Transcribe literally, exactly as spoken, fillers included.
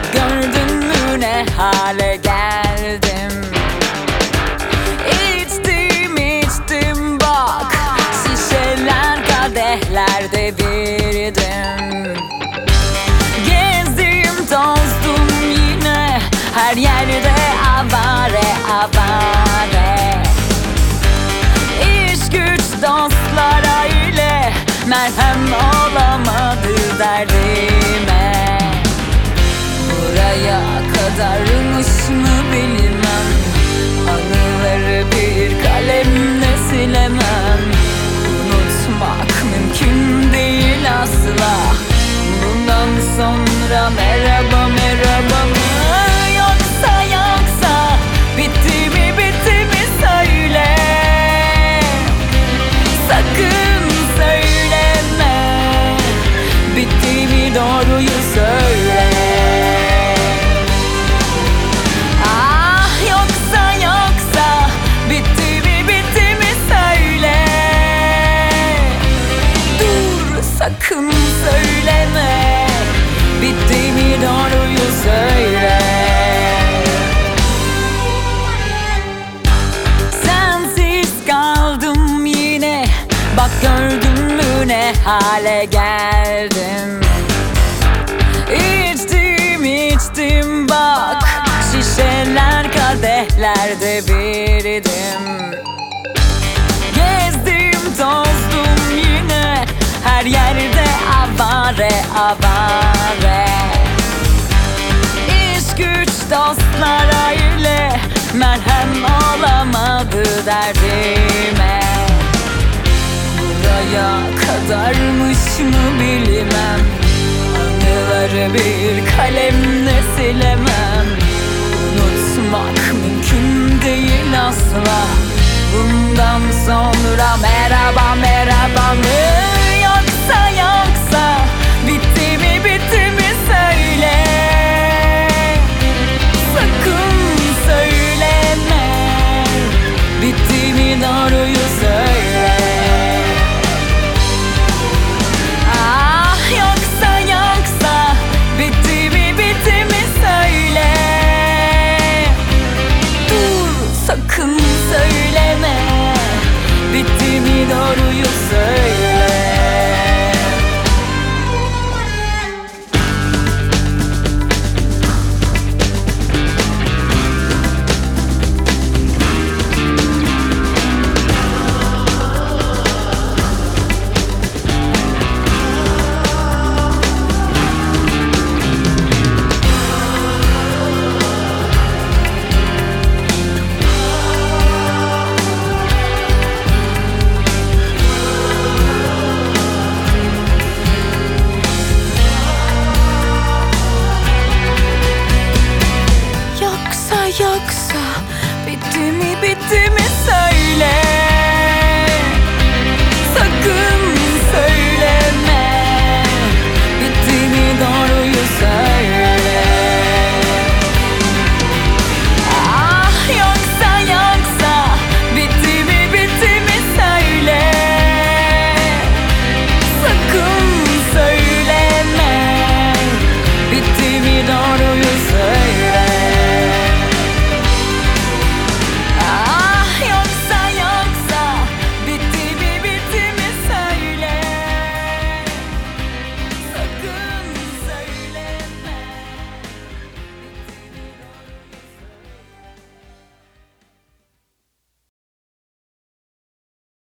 Bak gördün mü ne hale geldim. İçtim içtim bak, şişeler kadehler devirdim. Gezdim tozdum yine, her yerde avare avare. İş güç dostlar aile, merhem olamadı derdime. Buraya kadarmış mı bilmem, anıları bir kalemle silemem. Unutmak mümkün değil asla, bundan sonra merhaba merhaba mı? Yoksa yoksa bitti mi bitti mi söyle. Sakın söyleme, bitti mi doğruyu söyle. Ah yoksa yoksa bitti mi bitti mi söyle. Dur sakın söyleme, bitti mi doğruyu söyle. Sensiz kaldım yine, bak gördün mü ne hale geldim. İçtim içtim bak, şişeler kadehler devirdim. Gezdim tozdum yine, her yerde avare avare. İş güç dostlar aile, merhem olamadı derdime. Buraya kadarmış mı bilmem, anıları bir kalemle silemem. Unutmak mümkün değil asla, bundan sonra merhaba merhaba